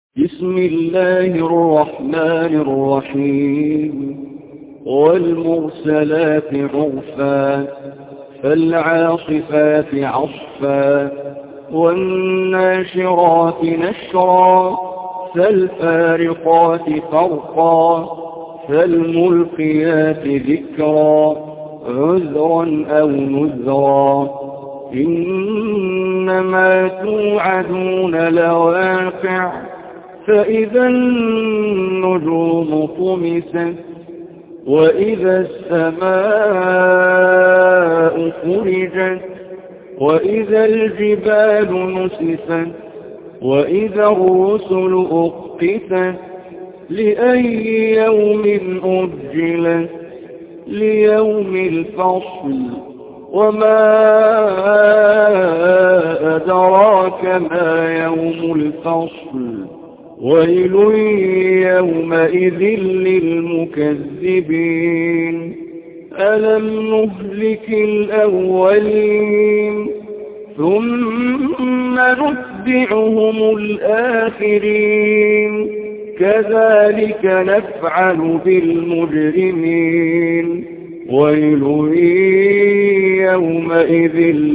بسم الله الرحمن الرحيم والمرسلات عرفا فالعاصفات عصفا والناشرات نشرا فالفارقات فرقا فالملقيات ذكرا عذرا أو نذرا إنما توعدون لواقع فإذا النجوم طمست وإذا السماء فرجت وإذا الجبال نسفت وإذا الرسل أقتت لأي يوم أجلت ليوم الفصل وما أدراك ما يوم الفصل ويل يومئذ للمكذبين ألم نهلك الأولين ثم نتبعهم الآخرين كذلك نفعل بالمجرمين ويل يومئذ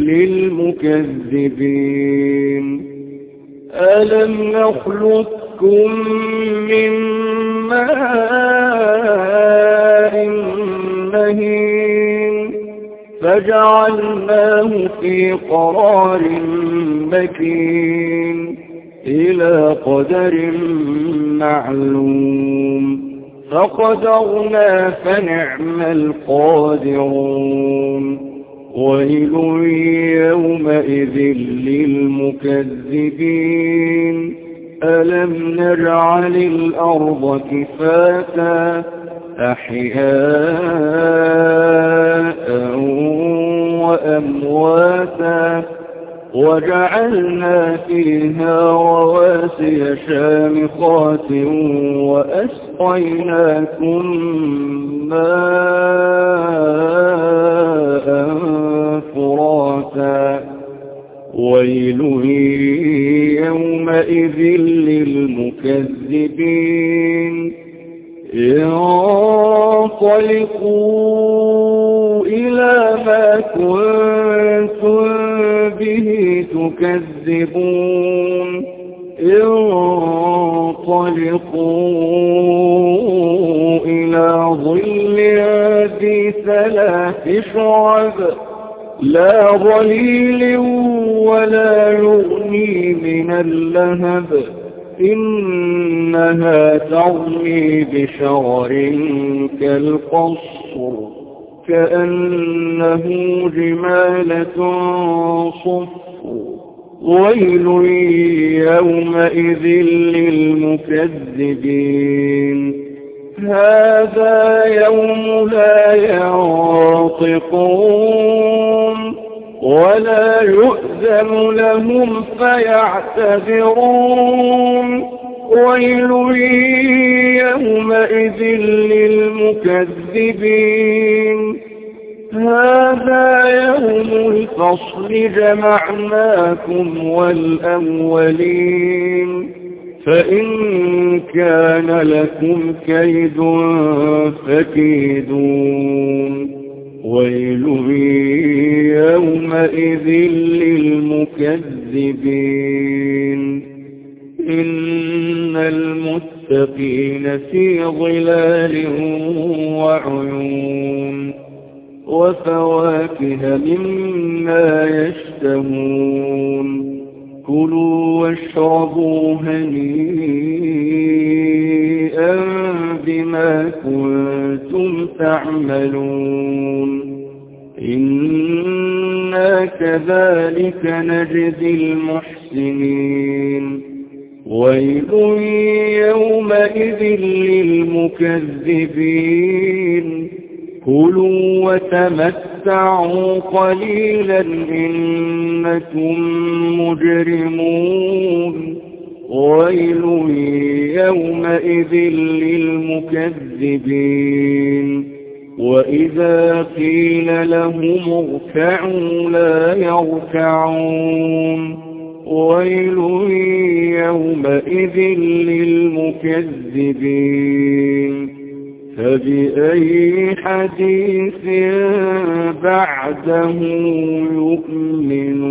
للمكذبين ألم نخلقكم من ماء مهين فجعلناه في قرار مكين إلى قدر معلوم فقدرنا فنعم القادرون ويل يومئذ للمكذبين ألم نجعل الأرض كفاتا أحياء وأمواتا وجعلنا فيها رواسي شامخات وأسقيناكم ماء فراتا ويل يومئذ للمكذبين انطلقوا إلى ما كنتم به تكذبون انطلقوا إلى ظل ذي ثلاث شعب لا ظليل ولا يغني من اللهب إنها ترمي بشرر كالقصر كأنه جمالة صفر ويل يومئذ للمكذبين هذا يوم لا ينطقون ولا يؤذن لهم فيعتذرون ويل يومئذ للمكذبين هذا يوم الفصل جمعناكم والأولين فإن كان لكم كيد فكيدون ويل يومئذ للمكذبين إن المتقين في ظلال وعيون وفواكه مما يشتهون كلوا واشربوا هنيئا بما كنتم تعملون إنا كذلك نجزي المحسنين ويل يومئذ للمكذبين كلوا وتمتعوا قليلا إنكم مجرمون ويل يومئذ للمكذبين وإذا قيل لهم اركعوا لا يركعون ويل يومئذ للمكذبين فبأي حديث بعده يؤمنون